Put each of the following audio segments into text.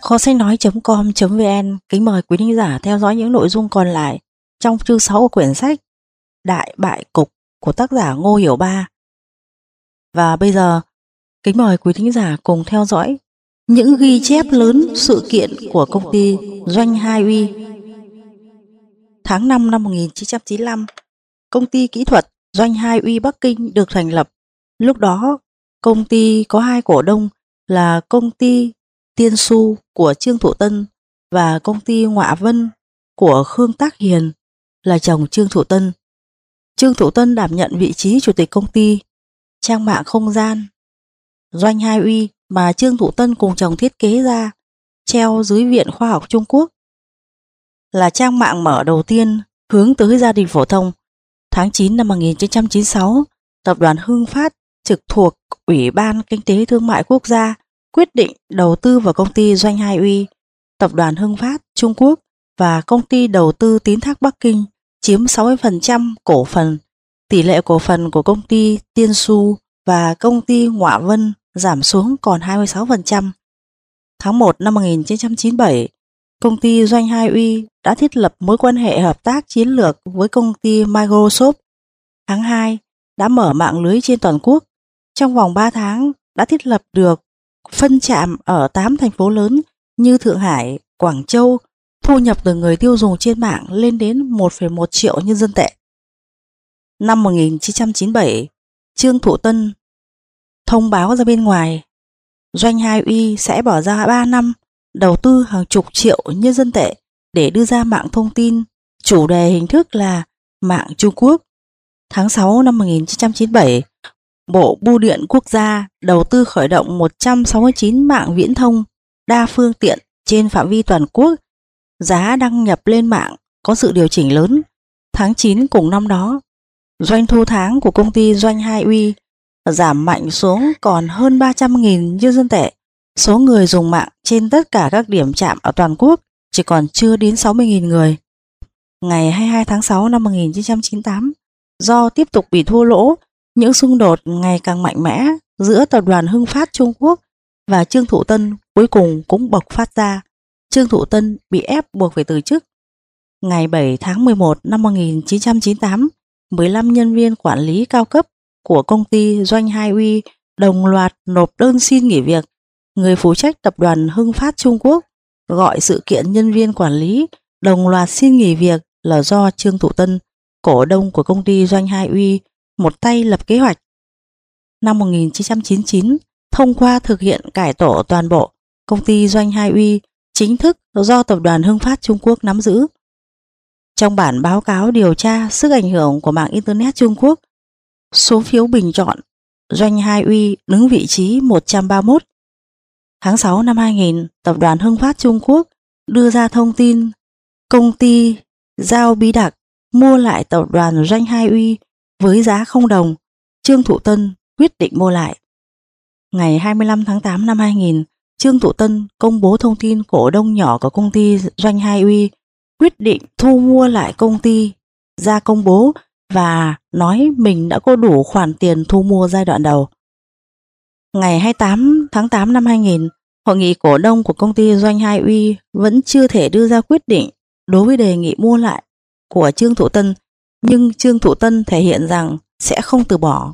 Kho sách nói.com.vn kính mời quý thính giả theo dõi những nội dung còn lại trong chương 6 của quyển sách Đại bại cục của tác giả Ngô Hiểu Ba. Và bây giờ, kính mời quý thính giả cùng theo dõi những ghi chép lớn sự kiện của công ty Doanh Hai Uy. Tháng 5 năm 1995, công ty kỹ thuật Doanh Hai Uy Bắc Kinh được thành lập. Lúc đó, công ty có hai cổ đông là công ty Tiên Su của Trương Thụ Tân và công ty Ngọa Vân của Khương Tác Hiền là chồng Trương Thụ Tân. Trương Thụ Tân đảm nhận vị trí chủ tịch công ty. Trang mạng không gian Doanh Hai Uy mà Trương Thụ Tân cùng chồng thiết kế ra, treo dưới Viện Khoa học Trung Quốc, là trang mạng mở đầu tiên hướng tới gia đình phổ thông. Tháng 9 năm 1996, tập đoàn Hưng Phát trực thuộc Ủy ban Kinh tế Thương mại Quốc gia quyết định đầu tư vào công ty Doanh Hai Uy. Tập đoàn Hưng Phát Trung Quốc và công ty đầu tư Tín Thác Bắc Kinh chiếm 60% cổ phần. Tỷ lệ cổ phần của công ty Tiên Su và công ty Ngọa Vân giảm xuống còn 26%. Tháng 1 năm 1997, công ty Doanh Hai Uy đã thiết lập mối quan hệ hợp tác chiến lược với công ty Microsoft. Tháng 2 đã mở mạng lưới trên toàn quốc. Trong vòng 3 tháng đã thiết lập được phân trạm ở 8 thành phố lớn như Thượng Hải, Quảng Châu, thu nhập từ người tiêu dùng trên mạng lên đến 1,1 triệu nhân dân tệ. Năm 1997, Trương Thụ Tân thông báo ra bên ngoài Doanh Hai Uy sẽ bỏ ra 3 năm đầu tư hàng chục triệu nhân dân tệ để đưa ra mạng thông tin, chủ đề hình thức là mạng Trung Quốc. Tháng 6 năm 1997, Bộ Bưu điện Quốc gia đầu tư khởi động 169 mạng viễn thông đa phương tiện trên phạm vi toàn quốc. Giá đăng nhập lên mạng có sự điều chỉnh lớn. Tháng 9 cùng năm đó, doanh thu tháng của công ty Doanh Hai Uy giảm mạnh xuống còn hơn 300.000 nhân dân tệ. Số người dùng mạng trên tất cả các điểm trạm ở toàn quốc chỉ còn chưa đến 60.000 người. Ngày 22 tháng 6 năm 1998, do tiếp tục bị thua lỗ, những xung đột ngày càng mạnh mẽ giữa tập đoàn Hưng Phát Trung Quốc và Trương Thụ Tân cuối cùng cũng bộc phát ra. Trương Thụ Tân bị ép buộc phải từ chức. Ngày 7 tháng 11 năm 1998, 15 nhân viên quản lý cao cấp của công ty Doanh Hai Uy đồng loạt nộp đơn xin nghỉ việc. Người phụ trách tập đoàn Hưng Phát Trung Quốc gọi sự kiện nhân viên quản lý đồng loạt xin nghỉ việc là do Trương Thụ Tân, cổ đông của công ty Doanh Hai Uy, một tay lập kế hoạch. Năm 1999, thông qua thực hiện cải tổ toàn bộ, công ty Doanh Hai Uy chính thức do tập đoàn Hưng Phát Trung Quốc nắm giữ. Trong bản báo cáo điều tra sức ảnh hưởng của mạng Internet Trung Quốc, số phiếu bình chọn, Doanh Hai Uy đứng vị trí 131. Tháng 6 năm 2000, tập đoàn Hưng Phát Trung Quốc đưa ra thông tin công ty Giao Bí Đặc mua lại tập đoàn Doanh Hai Uy với giá $0. Trương Thụ Tân quyết định mua lại. Ngày 25 tháng 8 năm 2000, Trương Thụ Tân công bố thông tin cổ đông nhỏ của công ty Doanh Hai Uy quyết định thu mua lại công ty, ra công bố và nói mình đã có đủ khoản tiền thu mua giai đoạn đầu. Ngày 28 tháng 8 năm 2000, hội nghị cổ đông của công ty Doanh Hai Uy vẫn chưa thể đưa ra quyết định đối với đề nghị mua lại của Trương Thụ Tân, nhưng Trương Thụ Tân thể hiện rằng sẽ không từ bỏ.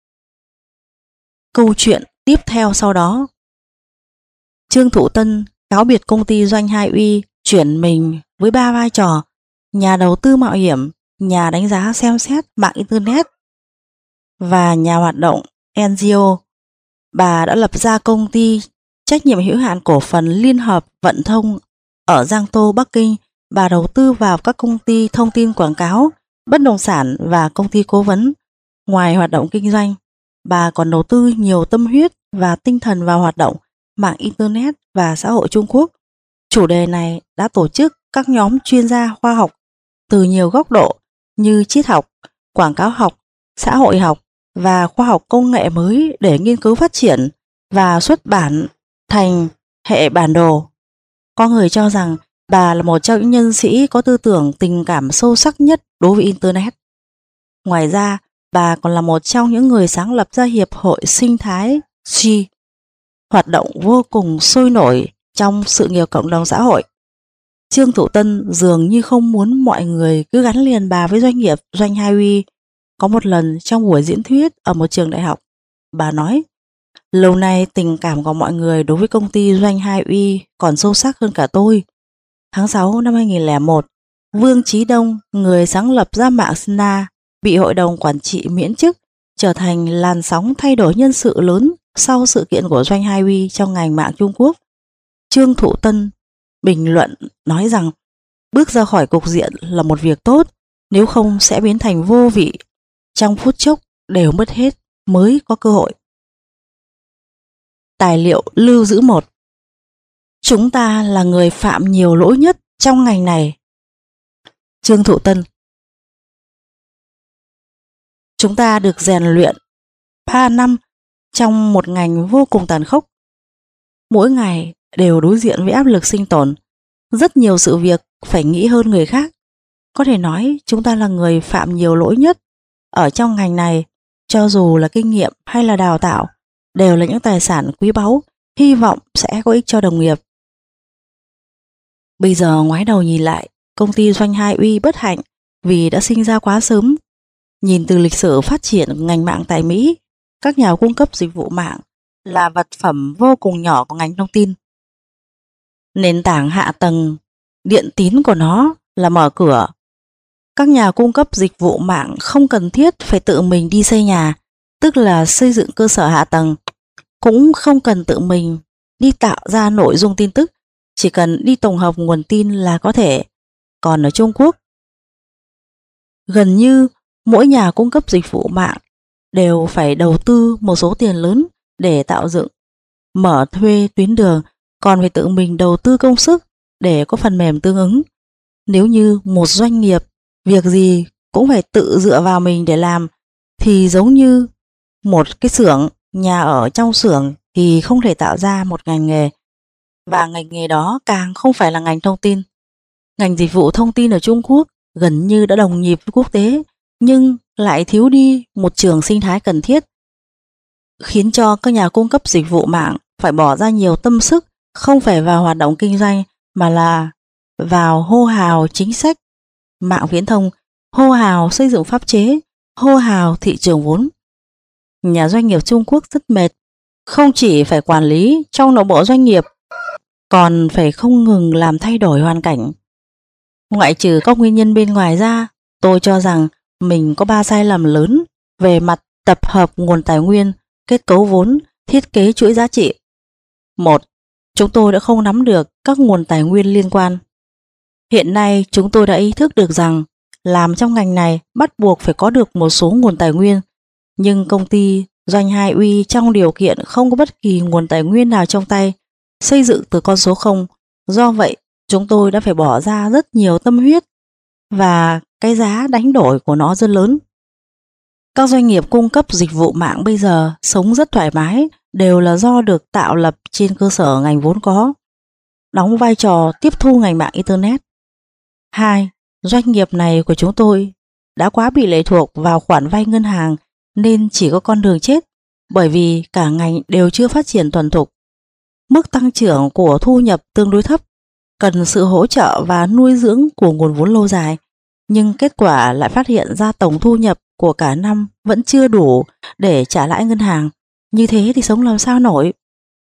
Câu chuyện tiếp theo sau đó, Trương Thụ Tân cáo biệt công ty Doanh Hai Uy, chuyển mình với 3 vai trò: nhà đầu tư mạo hiểm, nhà đánh giá xem xét mạng Internet và nhà hoạt động NGO. Bà đã lập ra công ty trách nhiệm hữu hạn cổ phần Liên hợp Vận thông ở Giang Tô, Bắc Kinh. Bà đầu tư vào các công ty thông tin quảng cáo, bất động sản và công ty cố vấn. Ngoài hoạt động kinh doanh, bà còn đầu tư nhiều tâm huyết và tinh thần vào hoạt động mạng Internet và xã hội Trung Quốc. Chủ đề này đã tổ chức các nhóm chuyên gia khoa học từ nhiều góc độ như triết học, quảng cáo học, xã hội học và khoa học công nghệ mới để nghiên cứu phát triển và xuất bản thành hệ bản đồ. Có người cho rằng bà là một trong những nhân sĩ có tư tưởng tình cảm sâu sắc nhất đối với Internet. Ngoài ra, bà còn là một trong những người sáng lập ra Hiệp hội Sinh thái G, hoạt động vô cùng sôi nổi trong sự nghiệp cộng đồng xã hội. Trương Thụ Tân dường như không muốn mọi người cứ gắn liền bà với doanh nghiệp Doanh Hai Uy. Có một lần trong buổi diễn thuyết ở một trường đại học, bà nói: lâu nay tình cảm của mọi người đối với công ty Doanh Hai Uy còn sâu sắc hơn cả tôi. Tháng 6 năm 2001, Vương Chí Đông, người sáng lập ra mạng Sina, bị hội đồng quản trị miễn chức, trở thành làn sóng thay đổi nhân sự lớn sau sự kiện của Doanh Hai Uy trong ngành mạng Trung Quốc. Trương Thụ Tân bình luận nói rằng bước ra khỏi cục diện là một việc tốt, nếu không sẽ biến thành vô vị, trong phút chốc đều mất hết mới có cơ hội. Tài liệu lưu giữ 1. Chúng ta là người phạm nhiều lỗi nhất trong ngành này. Trương Thụ Tân: chúng ta được rèn luyện 3 năm trong một ngành vô cùng tàn khốc. Mỗi ngày đều đối diện với áp lực sinh tồn, rất nhiều sự việc phải nghĩ hơn người khác. Có thể nói chúng ta là người phạm nhiều lỗi nhất ở trong ngành này. Cho dù là kinh nghiệm hay là đào tạo, đều là những tài sản quý báu, hy vọng sẽ có ích cho đồng nghiệp. Bây giờ ngoái đầu nhìn lại, công ty Doanh Hai Uy bất hạnh vì đã sinh ra quá sớm. Nhìn từ lịch sử phát triển ngành mạng tại Mỹ, các nhà cung cấp dịch vụ mạng là vật phẩm vô cùng nhỏ của ngành thông tin. Nền tảng hạ tầng điện tín của nó là mở cửa. Các nhà cung cấp dịch vụ mạng không cần thiết phải tự mình đi xây nhà, tức là xây dựng cơ sở hạ tầng, cũng không cần tự mình đi tạo ra nội dung tin tức, chỉ cần đi tổng hợp nguồn tin là có thể. Còn ở Trung Quốc, gần như mỗi nhà cung cấp dịch vụ mạng đều phải đầu tư một số tiền lớn để tạo dựng, mở thuê tuyến đường, còn phải tự mình đầu tư công sức để có phần mềm tương ứng. Nếu như một doanh nghiệp việc gì cũng phải tự dựa vào mình để làm thì giống như một cái xưởng, nhà ở trong xưởng thì không thể tạo ra một ngành nghề, và ngành nghề đó càng không phải là ngành thông tin. Ngành dịch vụ thông tin ở Trung Quốc gần như đã đồng nhịp với quốc tế, nhưng lại thiếu đi một trường sinh thái cần thiết, khiến cho các nhà cung cấp dịch vụ mạng phải bỏ ra nhiều tâm sức, không phải vào hoạt động kinh doanh mà là vào hô hào chính sách mạng viễn thông, hô hào xây dựng pháp chế, hô hào thị trường vốn. Nhà doanh nghiệp Trung Quốc rất mệt, không chỉ phải quản lý trong nội bộ doanh nghiệp, còn phải không ngừng làm thay đổi hoàn cảnh. Ngoại trừ các nguyên nhân bên ngoài ra, tôi cho rằng mình có 3 sai lầm lớn về mặt tập hợp nguồn tài nguyên, kết cấu vốn, thiết kế chuỗi giá trị. 1. Chúng tôi đã không nắm được các nguồn tài nguyên liên quan. Hiện nay chúng tôi đã ý thức được rằng làm trong ngành này bắt buộc phải có được một số nguồn tài nguyên, nhưng công ty Doanh Hai Uy trong điều kiện không có bất kỳ nguồn tài nguyên nào trong tay, xây dựng từ con số 0. Do vậy, chúng tôi đã phải bỏ ra rất nhiều tâm huyết và cái giá đánh đổi của nó rất lớn. Các doanh nghiệp cung cấp dịch vụ mạng bây giờ sống rất thoải mái đều là do được tạo lập trên cơ sở ngành vốn có, đóng vai trò tiếp thu ngành mạng Internet. 2. Doanh nghiệp này của chúng tôi đã quá bị lệ thuộc vào khoản vay ngân hàng nên chỉ có con đường chết, bởi vì cả ngành đều chưa phát triển thuần thục. Mức tăng trưởng của thu nhập tương đối thấp, cần sự hỗ trợ và nuôi dưỡng của nguồn vốn lâu dài, nhưng kết quả lại phát hiện ra tổng thu nhập của cả năm vẫn chưa đủ để trả lãi ngân hàng. Như thế thì sống làm sao nổi.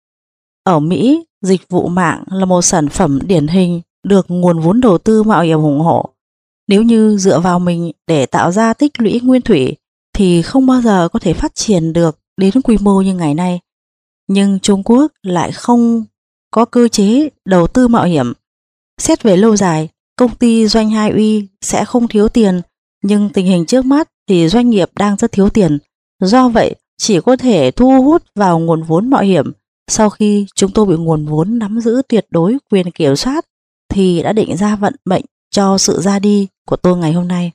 Ở Mỹ, dịch vụ mạng là một sản phẩm điển hình được nguồn vốn đầu tư mạo hiểm ủng hộ. Nếu như dựa vào mình để tạo ra tích lũy nguyên thủy thì không bao giờ có thể phát triển được đến quy mô như ngày nay. Nhưng Trung Quốc lại không có cơ chế đầu tư mạo hiểm. Xét về lâu dài, công ty Doanh Hai Uy sẽ không thiếu tiền, nhưng tình hình trước mắt thì doanh nghiệp đang rất thiếu tiền. Do vậy, chỉ có thể thu hút vào nguồn vốn mạo hiểm. Sau khi chúng tôi bị nguồn vốn nắm giữ tuyệt đối quyền kiểm soát thì đã định ra vận mệnh cho sự ra đi của tôi ngày hôm nay.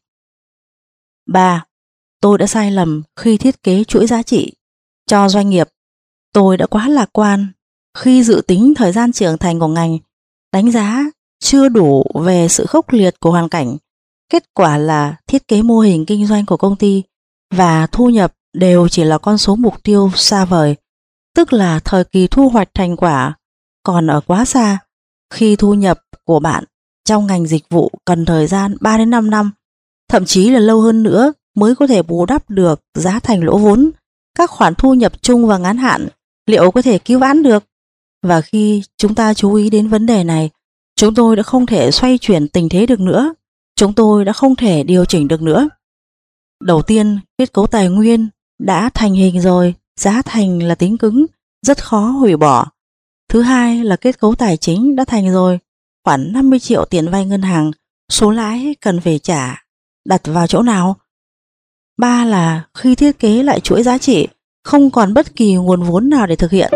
3. Tôi đã sai lầm khi thiết kế chuỗi giá trị cho doanh nghiệp. Tôi đã quá lạc quan khi dự tính thời gian trưởng thành của ngành, đánh giá chưa đủ về sự khốc liệt của hoàn cảnh. Kết quả là thiết kế mô hình kinh doanh của công ty và thu nhập đều chỉ là con số mục tiêu xa vời, tức là thời kỳ thu hoạch thành quả còn ở quá xa. Khi thu nhập của bạn trong ngành dịch vụ cần thời gian 3 đến 5 năm, thậm chí là lâu hơn nữa mới có thể bù đắp được giá thành lỗ vốn. Các khoản thu nhập chung và ngắn hạn liệu có thể cứu vãn được? Và khi chúng ta chú ý đến vấn đề này, chúng tôi đã không thể xoay chuyển tình thế được nữa. Chúng tôi đã không thể điều chỉnh được nữa. Đầu tiên, kết cấu tài nguyên đã thành hình rồi, giá thành là tính cứng, rất khó hủy bỏ. Thứ hai là kết cấu tài chính đã thành rồi, khoảng 50 triệu tiền vay ngân hàng, số lãi cần phải trả, đặt vào chỗ nào? Ba là khi thiết kế lại chuỗi giá trị, không còn bất kỳ nguồn vốn nào để thực hiện.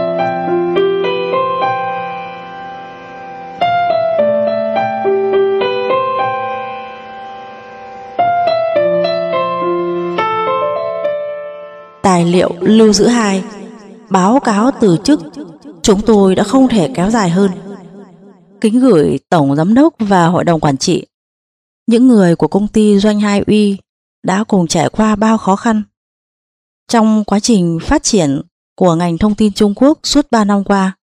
Tài liệu lưu giữ 2. Báo cáo từ chức. Chúng tôi đã không thể kéo dài hơn. Kính gửi Tổng Giám đốc và Hội đồng Quản trị. Những người của công ty Doanh 2 Uy đã cùng trải qua bao khó khăn trong quá trình phát triển của ngành thông tin Trung Quốc suốt 3 năm qua.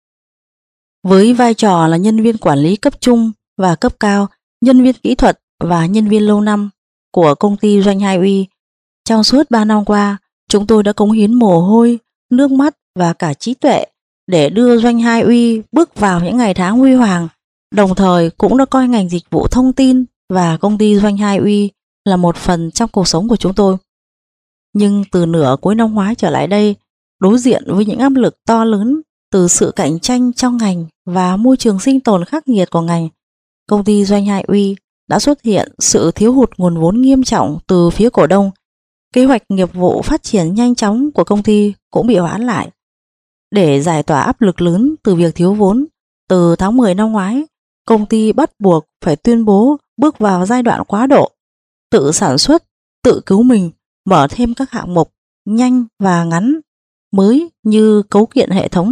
Với vai trò là nhân viên quản lý cấp trung và cấp cao, nhân viên kỹ thuật và nhân viên lâu năm của công ty Doanh 2 Uy, trong suốt 3 năm qua, chúng tôi đã cống hiến mồ hôi, nước mắt và cả trí tuệ để đưa Doanh 2 Uy bước vào những ngày tháng huy hoàng, đồng thời cũng đã coi ngành dịch vụ thông tin và công ty Doanh 2 Uy là một phần trong cuộc sống của chúng tôi. Nhưng từ nửa cuối năm ngoái trở lại đây, đối diện với những áp lực to lớn từ sự cạnh tranh trong ngành và môi trường sinh tồn khắc nghiệt của ngành, công ty Doanh 2 Uy đã xuất hiện sự thiếu hụt nguồn vốn nghiêm trọng từ phía cổ đông. Kế hoạch nghiệp vụ phát triển nhanh chóng của công ty cũng bị hoãn lại. Để giải tỏa áp lực lớn từ việc thiếu vốn, từ tháng 10 năm ngoái, công ty bắt buộc phải tuyên bố bước vào giai đoạn quá độ, tự sản xuất, tự cứu mình, mở thêm các hạng mục nhanh và ngắn mới như cấu kiện hệ thống,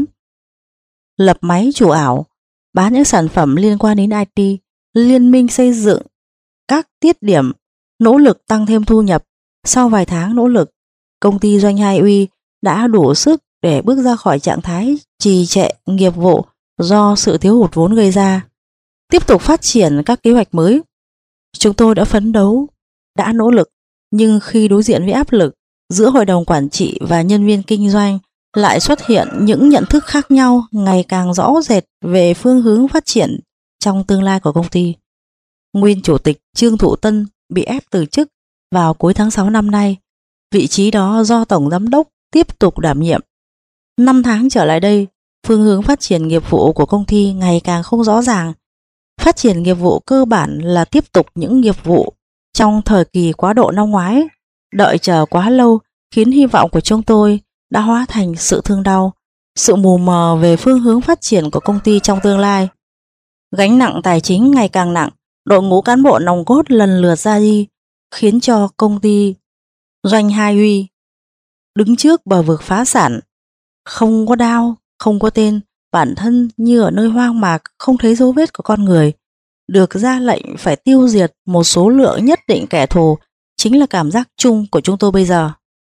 lập máy chủ ảo, bán những sản phẩm liên quan đến IT, liên minh xây dựng các tiết điểm, nỗ lực tăng thêm thu nhập. Sau vài tháng nỗ lực, công ty Doanh 2 Uy đã đủ sức để bước ra khỏi trạng thái trì trệ nghiệp vụ do sự thiếu hụt vốn gây ra, tiếp tục phát triển các kế hoạch mới. Chúng tôi đã phấn đấu, đã nỗ lực, nhưng khi đối diện với áp lực giữa hội đồng quản trị và nhân viên kinh doanh lại xuất hiện những nhận thức khác nhau ngày càng rõ rệt về phương hướng phát triển trong tương lai của công ty. Nguyên chủ tịch Trương Thụ Tân bị ép từ chức vào cuối tháng 6 năm nay, vị trí đó do Tổng Giám đốc tiếp tục đảm nhiệm. 5 tháng trở lại đây, phương hướng phát triển nghiệp vụ của công ty ngày càng không rõ ràng. Phát triển nghiệp vụ cơ bản là tiếp tục những nghiệp vụ trong thời kỳ quá độ năm ngoái. Đợi chờ quá lâu khiến hy vọng của chúng tôi đã hóa thành sự thương đau, sự mù mờ về phương hướng phát triển của công ty trong tương lai. Gánh nặng tài chính ngày càng nặng, đội ngũ cán bộ nòng cốt lần lượt ra đi, khiến cho công ty Doanh 2 Uy đứng trước bờ vực phá sản. Không có đao, không có tên, bản thân như ở nơi hoang mạc, không thấy dấu vết của con người. Được ra lệnh phải tiêu diệt một số lượng nhất định kẻ thù, chính là cảm giác chung của chúng tôi bây giờ.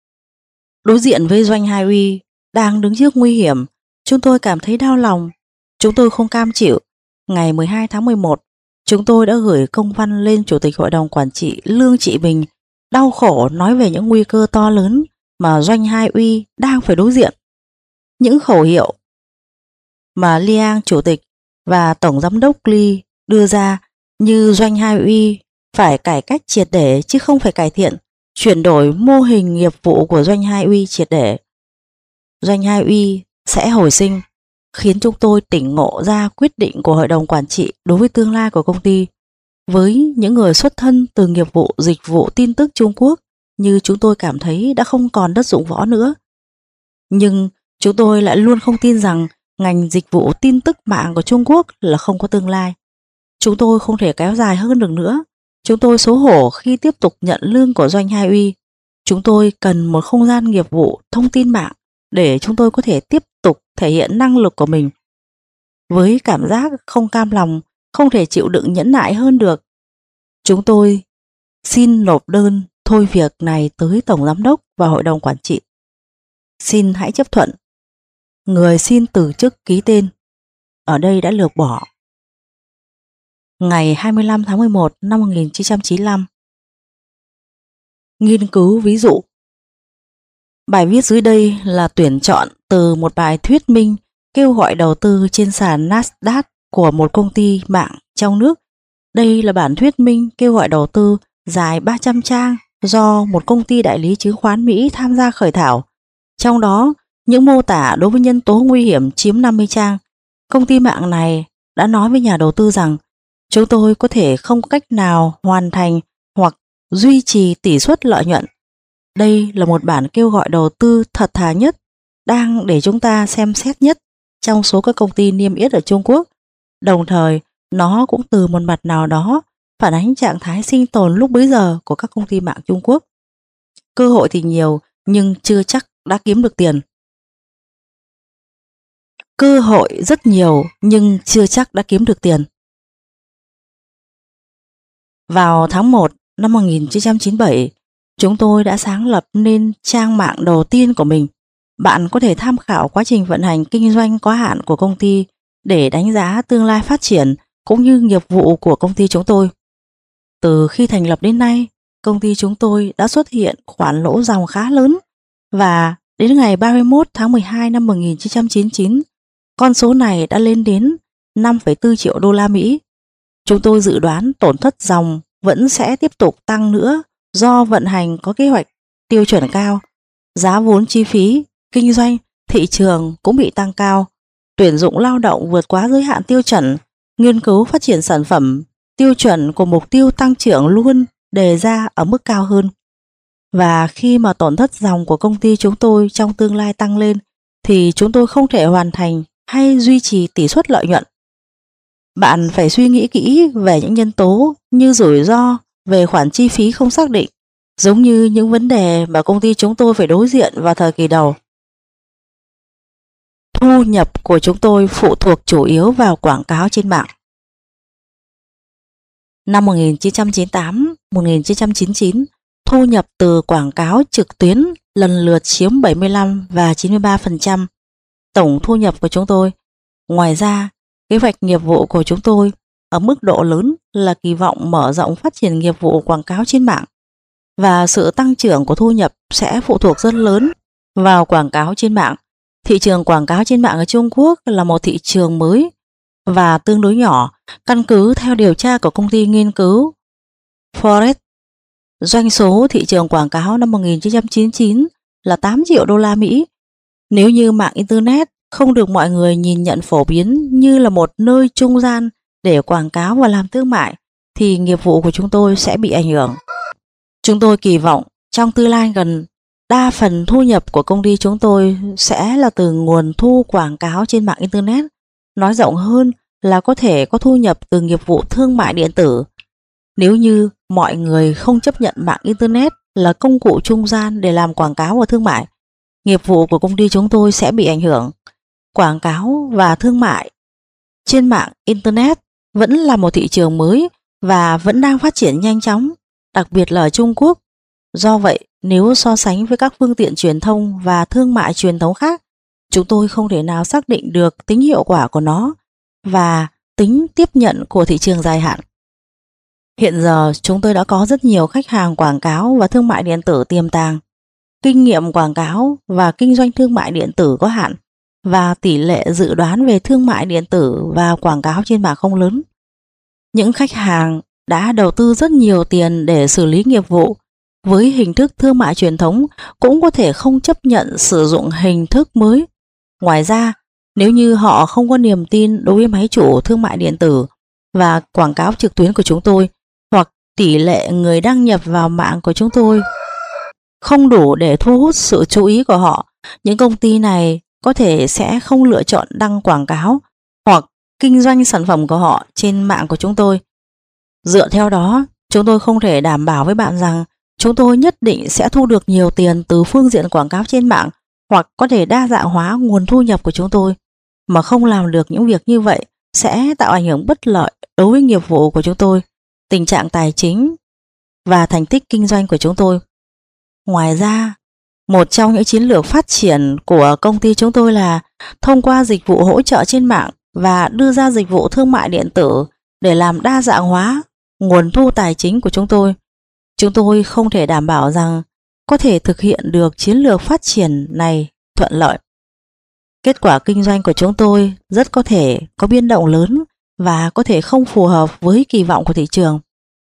Đối diện với Doanh 2 Uy đang đứng trước nguy hiểm, chúng tôi cảm thấy đau lòng. Chúng tôi không cam chịu. Ngày 12 tháng 11, chúng tôi đã gửi công văn lên Chủ tịch Hội đồng Quản trị Lương Trị Bình, đau khổ nói về những nguy cơ to lớn mà Doanh 2 Uy đang phải đối diện. Những khẩu hiệu mà Liang Chủ tịch và Tổng Giám đốc Lee đưa ra như Doanh 2 Uy phải cải cách triệt để chứ không phải cải thiện, chuyển đổi mô hình nghiệp vụ của Doanh 2 Uy triệt để. Doanh 2 Uy sẽ hồi sinh, khiến chúng tôi tỉnh ngộ ra quyết định của Hội đồng Quản trị đối với tương lai của công ty. Với những người xuất thân từ nghiệp vụ dịch vụ tin tức Trung Quốc như chúng tôi cảm thấy đã không còn đất dụng võ nữa. Nhưng chúng tôi lại luôn không tin rằng ngành dịch vụ tin tức mạng của Trung Quốc là không có tương lai. Chúng tôi không thể kéo dài hơn được nữa. Chúng tôi xấu hổ khi tiếp tục nhận lương của Doanh 2 Uy. Chúng tôi cần một không gian nghiệp vụ thông tin mạng để chúng tôi có thể tiếp tục thể hiện năng lực của mình. Với cảm giác không cam lòng, không thể chịu đựng nhẫn nại hơn được, chúng tôi xin nộp đơn thôi việc này tới Tổng Giám đốc và Hội đồng Quản trị. Xin hãy chấp thuận. Người xin từ chức ký tên ở đây đã lược bỏ. Ngày 25 tháng 11 năm 1995. Nghiên cứu ví dụ. Bài viết dưới đây là tuyển chọn từ một bài thuyết minh kêu gọi đầu tư trên sàn Nasdaq của một công ty mạng trong nước. Đây là bản thuyết minh kêu gọi đầu tư dài 300 trang do một công ty đại lý chứng khoán Mỹ tham gia khởi thảo. Trong đó, những mô tả đối với nhân tố nguy hiểm chiếm 50 trang. Công ty mạng này đã nói với nhà đầu tư rằng chúng tôi có thể không có cách nào hoàn thành hoặc duy trì tỷ suất lợi nhuận. Đây là một bản kêu gọi đầu tư thật thà nhất, đang để chúng ta xem xét nhất trong số các công ty niêm yết ở Trung Quốc. Đồng thời, nó cũng từ một mặt nào đó phản ánh trạng thái sinh tồn lúc bấy giờ của các công ty mạng Trung Quốc. Cơ hội thì nhiều nhưng chưa chắc đã kiếm được tiền. Cơ hội rất nhiều nhưng chưa chắc đã kiếm được tiền. Vào tháng 1 năm 1997, chúng tôi đã sáng lập nên trang mạng đầu tiên của mình. Bạn có thể tham khảo quá trình vận hành kinh doanh có hạn của công ty để đánh giá tương lai phát triển cũng như nghiệp vụ của công ty chúng tôi. Từ khi thành lập đến nay, công ty chúng tôi đã xuất hiện khoản lỗ dòng khá lớn và đến ngày 31 tháng 12 năm 1999, con số này đã lên đến 5,4 triệu đô la Mỹ. Chúng tôi dự đoán tổn thất dòng vẫn sẽ tiếp tục tăng nữa do vận hành có kế hoạch tiêu chuẩn cao, giá vốn chi phí, kinh doanh, thị trường cũng bị tăng cao, tuyển dụng lao động vượt quá giới hạn tiêu chuẩn, nghiên cứu phát triển sản phẩm, tiêu chuẩn của mục tiêu tăng trưởng luôn đề ra ở mức cao hơn. Và khi mà tổn thất dòng của công ty chúng tôi trong tương lai tăng lên thì chúng tôi không thể hoàn thành hay duy trì tỷ suất lợi nhuận. Bạn phải suy nghĩ kỹ về những nhân tố như rủi ro về khoản chi phí không xác định, giống như những vấn đề mà công ty chúng tôi phải đối diện vào thời kỳ đầu. Thu nhập của chúng tôi phụ thuộc chủ yếu vào quảng cáo trên mạng. Năm 1998-1999, thu nhập từ quảng cáo trực tuyến lần lượt chiếm 75 và 93% tổng thu nhập của chúng tôi. Ngoài ra, kế hoạch nghiệp vụ của chúng tôi ở mức độ lớn là kỳ vọng mở rộng phát triển nghiệp vụ quảng cáo trên mạng, và sự tăng trưởng của thu nhập sẽ phụ thuộc rất lớn vào quảng cáo trên mạng. Thị trường quảng cáo trên mạng ở Trung Quốc là một thị trường mới và tương đối nhỏ. Căn cứ theo điều tra của công ty nghiên cứu Forex, doanh số thị trường quảng cáo năm 1999 là 8 triệu đô la Mỹ. Nếu như mạng Internet không được mọi người nhìn nhận phổ biến như là một nơi trung gian để quảng cáo và làm thương mại, thì nghiệp vụ của chúng tôi sẽ bị ảnh hưởng. Chúng tôi kỳ vọng trong tương lai gần, đa phần thu nhập của công ty chúng tôi sẽ là từ nguồn thu quảng cáo trên mạng Internet. Nói rộng hơn là có thể có thu nhập từ nghiệp vụ thương mại điện tử. Nếu như mọi người không chấp nhận mạng Internet là công cụ trung gian để làm quảng cáo và thương mại, nghiệp vụ của công ty chúng tôi sẽ bị ảnh hưởng. Quảng cáo và thương mại trên mạng Internet vẫn là một thị trường mới và vẫn đang phát triển nhanh chóng, đặc biệt là ở Trung Quốc. Do vậy, nếu so sánh với các phương tiện truyền thông và thương mại truyền thống khác, chúng tôi không thể nào xác định được tính hiệu quả của nó và tính tiếp nhận của thị trường dài hạn. Hiện giờ, chúng tôi đã có rất nhiều khách hàng quảng cáo và thương mại điện tử tiềm tàng. Kinh nghiệm quảng cáo và kinh doanh thương mại điện tử có hạn, và tỷ lệ dự đoán về thương mại điện tử và quảng cáo trên mạng không lớn. Những khách hàng đã đầu tư rất nhiều tiền để xử lý nghiệp vụ với hình thức thương mại truyền thống cũng có thể không chấp nhận sử dụng hình thức mới. Ngoài ra, nếu như họ không có niềm tin đối với máy chủ thương mại điện tử và quảng cáo trực tuyến của chúng tôi, hoặc tỷ lệ người đăng nhập vào mạng của chúng tôi không đủ để thu hút sự chú ý của họ, những công ty này có thể sẽ không lựa chọn đăng quảng cáo hoặc kinh doanh sản phẩm của họ trên mạng của chúng tôi. Dựa theo đó, chúng tôi không thể đảm bảo với bạn rằng chúng tôi nhất định sẽ thu được nhiều tiền từ phương diện quảng cáo trên mạng, hoặc có thể đa dạng hóa nguồn thu nhập của chúng tôi. Mà không làm được những việc như vậy sẽ tạo ảnh hưởng bất lợi đối với nghiệp vụ của chúng tôi, tình trạng tài chính và thành tích kinh doanh của chúng tôi. Ngoài ra, một trong những chiến lược phát triển của công ty chúng tôi là thông qua dịch vụ hỗ trợ trên mạng và đưa ra dịch vụ thương mại điện tử để làm đa dạng hóa nguồn thu tài chính của chúng tôi không thể đảm bảo rằng có thể thực hiện được chiến lược phát triển này thuận lợi. Kết quả kinh doanh của chúng tôi rất có thể có biến động lớn và có thể không phù hợp với kỳ vọng của thị trường.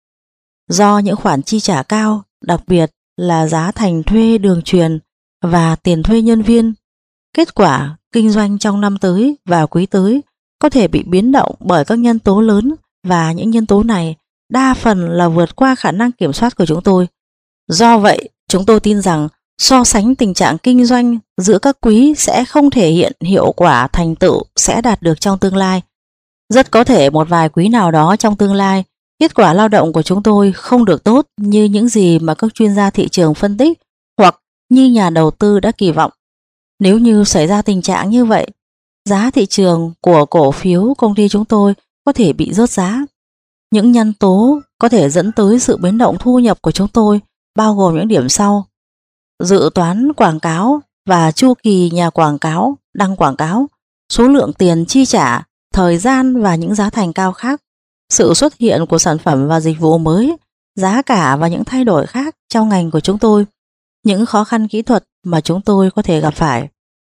Do những khoản chi trả cao, đặc biệt là giá thành thuê đường truyền và tiền thuê nhân viên, kết quả kinh doanh trong năm tới và quý tới có thể bị biến động bởi các nhân tố lớn, và những nhân tố này đa phần là vượt qua khả năng kiểm soát của chúng tôi. Do vậy, chúng tôi tin rằng so sánh tình trạng kinh doanh giữa các quý sẽ không thể hiện hiệu quả thành tựu sẽ đạt được trong tương lai. Rất có thể một vài quý nào đó trong tương lai, kết quả lao động của chúng tôi không được tốt như những gì mà các chuyên gia thị trường phân tích hoặc như nhà đầu tư đã kỳ vọng. Nếu như xảy ra tình trạng như vậy, giá thị trường của cổ phiếu công ty chúng tôi có thể bị rớt giá. Những nhân tố có thể dẫn tới sự biến động thu nhập của chúng tôi bao gồm những điểm sau: dự toán quảng cáo và chu kỳ nhà quảng cáo đăng quảng cáo, số lượng tiền chi trả, thời gian và những giá thành cao khác, sự xuất hiện của sản phẩm và dịch vụ mới, giá cả và những thay đổi khác trong ngành của chúng tôi, những khó khăn kỹ thuật mà chúng tôi có thể gặp phải.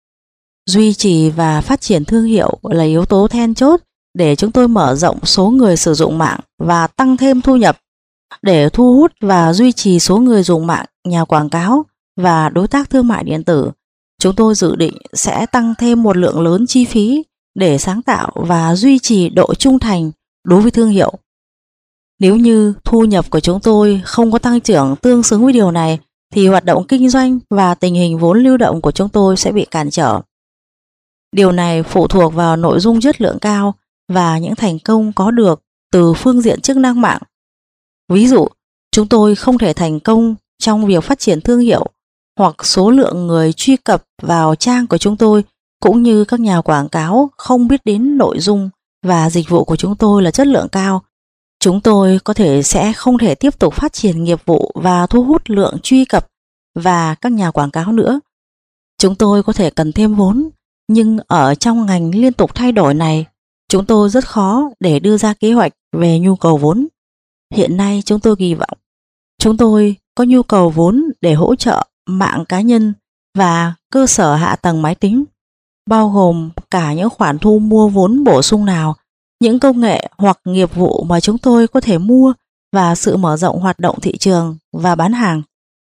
Duy trì và phát triển thương hiệu là yếu tố then chốt để chúng tôi mở rộng số người sử dụng mạng và tăng thêm thu nhập. Để thu hút và duy trì số người dùng mạng, nhà quảng cáo và đối tác thương mại điện tử, chúng tôi dự định sẽ tăng thêm một lượng lớn chi phí để sáng tạo và duy trì độ trung thành đối với thương hiệu. Nếu như thu nhập của chúng tôi không có tăng trưởng tương xứng với điều này, thì hoạt động kinh doanh và tình hình vốn lưu động của chúng tôi sẽ bị cản trở. Điều này phụ thuộc vào nội dung chất lượng cao và những thành công có được từ phương diện chức năng mạng. Ví dụ, chúng tôi không thể thành công trong việc phát triển thương hiệu hoặc số lượng người truy cập vào trang của chúng tôi, cũng như các nhà quảng cáo không biết đến nội dung và dịch vụ của chúng tôi là chất lượng cao. Chúng tôi có thể sẽ không thể tiếp tục phát triển nghiệp vụ và thu hút lượng truy cập và các nhà quảng cáo nữa. Chúng tôi có thể cần thêm vốn, nhưng ở trong ngành liên tục thay đổi này, chúng tôi rất khó để đưa ra kế hoạch về nhu cầu vốn. Hiện nay chúng tôi kỳ vọng chúng tôi có nhu cầu vốn để hỗ trợ mạng cá nhân và cơ sở hạ tầng máy tính, bao gồm cả những khoản thu mua vốn bổ sung nào, những công nghệ hoặc nghiệp vụ mà chúng tôi có thể mua, và sự mở rộng hoạt động thị trường và bán hàng.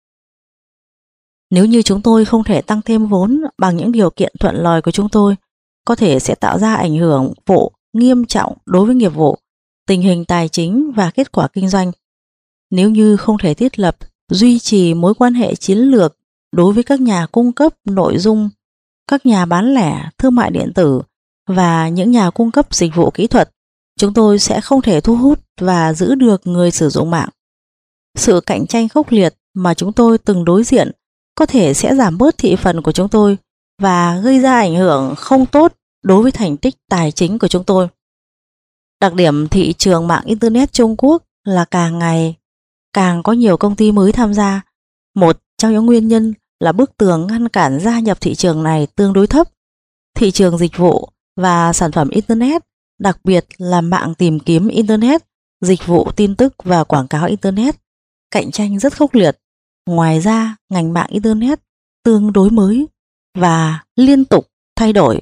Nếu như chúng tôi không thể tăng thêm vốn bằng những điều kiện thuận lợi của chúng tôi, có thể sẽ tạo ra ảnh hưởng phụ nghiêm trọng đối với nghiệp vụ, tình hình tài chính và kết quả kinh doanh. Nếu như không thể thiết lập, duy trì mối quan hệ chiến lược đối với các nhà cung cấp nội dung, các nhà bán lẻ, thương mại điện tử và những nhà cung cấp dịch vụ kỹ thuật, chúng tôi sẽ không thể thu hút và giữ được người sử dụng mạng. Sự cạnh tranh khốc liệt mà chúng tôi từng đối diện có thể sẽ giảm bớt thị phần của chúng tôi và gây ra ảnh hưởng không tốt đối với thành tích tài chính của chúng tôi. Đặc điểm thị trường mạng Internet Trung Quốc là càng ngày càng có nhiều công ty mới tham gia. Một trong những nguyên nhân là bức tường ngăn cản gia nhập thị trường này tương đối thấp. Thị trường dịch vụ và sản phẩm Internet, đặc biệt là mạng tìm kiếm Internet, dịch vụ tin tức và quảng cáo Internet, cạnh tranh rất khốc liệt. Ngoài ra, ngành mạng Internet tương đối mới và liên tục thay đổi.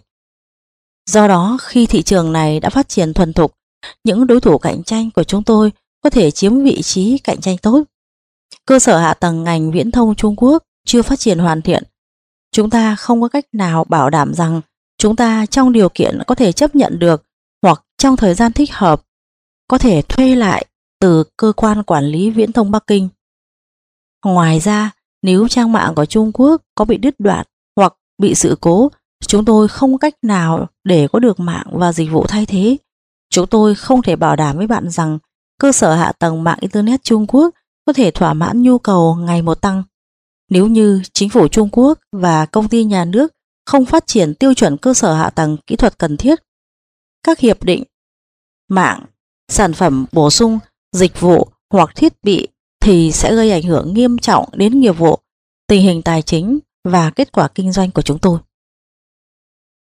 Do đó, khi thị trường này đã phát triển thuần thục, những đối thủ cạnh tranh của chúng tôi có thể chiếm vị trí cạnh tranh tốt. Cơ sở hạ tầng ngành viễn thông Trung Quốc chưa phát triển hoàn thiện. Chúng ta không có cách nào bảo đảm rằng chúng ta trong điều kiện có thể chấp nhận được hoặc trong thời gian thích hợp có thể thuê lại từ cơ quan quản lý viễn thông Bắc Kinh. Ngoài ra, nếu trang mạng của Trung Quốc có bị đứt đoạn hoặc bị sự cố, chúng tôi không có cách nào để có được mạng và dịch vụ thay thế. Chúng tôi không thể bảo đảm với bạn rằng cơ sở hạ tầng mạng Internet Trung Quốc có thể thỏa mãn nhu cầu ngày một tăng. Nếu như chính phủ Trung Quốc và công ty nhà nước không phát triển tiêu chuẩn cơ sở hạ tầng kỹ thuật cần thiết, các hiệp định mạng, sản phẩm bổ sung, dịch vụ hoặc thiết bị thì sẽ gây ảnh hưởng nghiêm trọng đến nghiệp vụ, tình hình tài chính và kết quả kinh doanh của chúng tôi.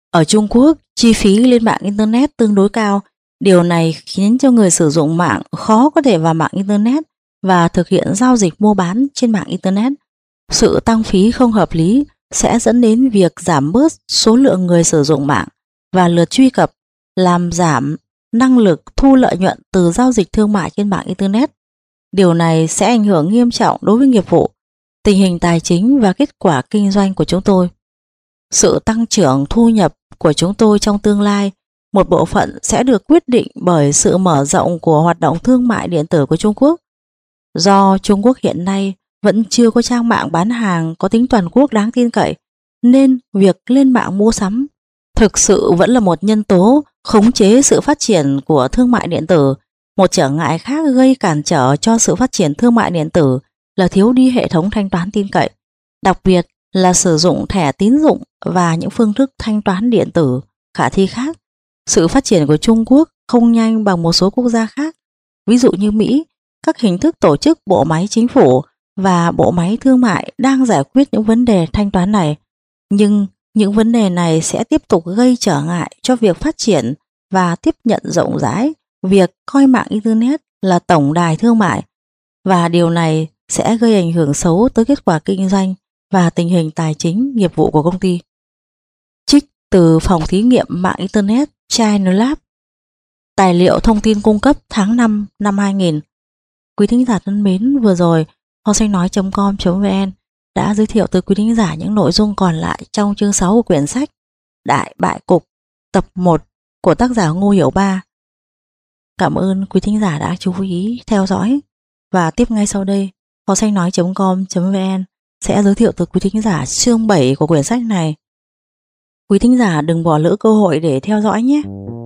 Ở Trung Quốc, chi phí lên mạng Internet tương đối cao. Điều này khiến cho người sử dụng mạng khó có thể vào mạng Internet và thực hiện giao dịch mua bán trên mạng Internet. Sự tăng phí không hợp lý sẽ dẫn đến việc giảm bớt số lượng người sử dụng mạng và lượt truy cập, làm giảm năng lực thu lợi nhuận từ giao dịch thương mại trên mạng Internet. Điều này sẽ ảnh hưởng nghiêm trọng đối với nghiệp vụ, tình hình tài chính và kết quả kinh doanh của chúng tôi. Sự tăng trưởng thu nhập của chúng tôi trong tương lai, một bộ phận sẽ được quyết định bởi sự mở rộng của hoạt động thương mại điện tử của Trung Quốc. Do Trung Quốc hiện nay vẫn chưa có trang mạng bán hàng có tính toàn quốc đáng tin cậy, nên việc lên mạng mua sắm thực sự vẫn là một nhân tố khống chế sự phát triển của thương mại điện tử. Một trở ngại khác gây cản trở cho sự phát triển thương mại điện tử là thiếu đi hệ thống thanh toán tin cậy, đặc biệt là sử dụng thẻ tín dụng và những phương thức thanh toán điện tử khả thi khác. Sự phát triển của Trung Quốc không nhanh bằng một số quốc gia khác, ví dụ như Mỹ. Các hình thức tổ chức bộ máy chính phủ và bộ máy thương mại đang giải quyết những vấn đề thanh toán này, nhưng những vấn đề này sẽ tiếp tục gây trở ngại cho việc phát triển và tiếp nhận rộng rãi việc coi mạng Internet là tổng đài thương mại, và điều này sẽ gây ảnh hưởng xấu tới kết quả kinh doanh và tình hình tài chính nghiệp vụ của công ty. Trích từ phòng thí nghiệm mạng Internet China Lab, tài liệu thông tin cung cấp tháng 5 năm 2000. Quý thính giả thân mến, vừa rồi Kho Sách Nói.com.vn đã giới thiệu tới quý thính giả những nội dung còn lại trong chương 6 của quyển sách Đại Bại Cục tập 1 của tác giả Ngô Hiểu Ba. Cảm ơn quý thính giả đã chú ý theo dõi, và tiếp ngay sau đây Kho Sách Nói.com.vn sẽ giới thiệu tới quý thính giả chương 7 của quyển sách này. Quý thính giả đừng bỏ lỡ cơ hội để theo dõi nhé.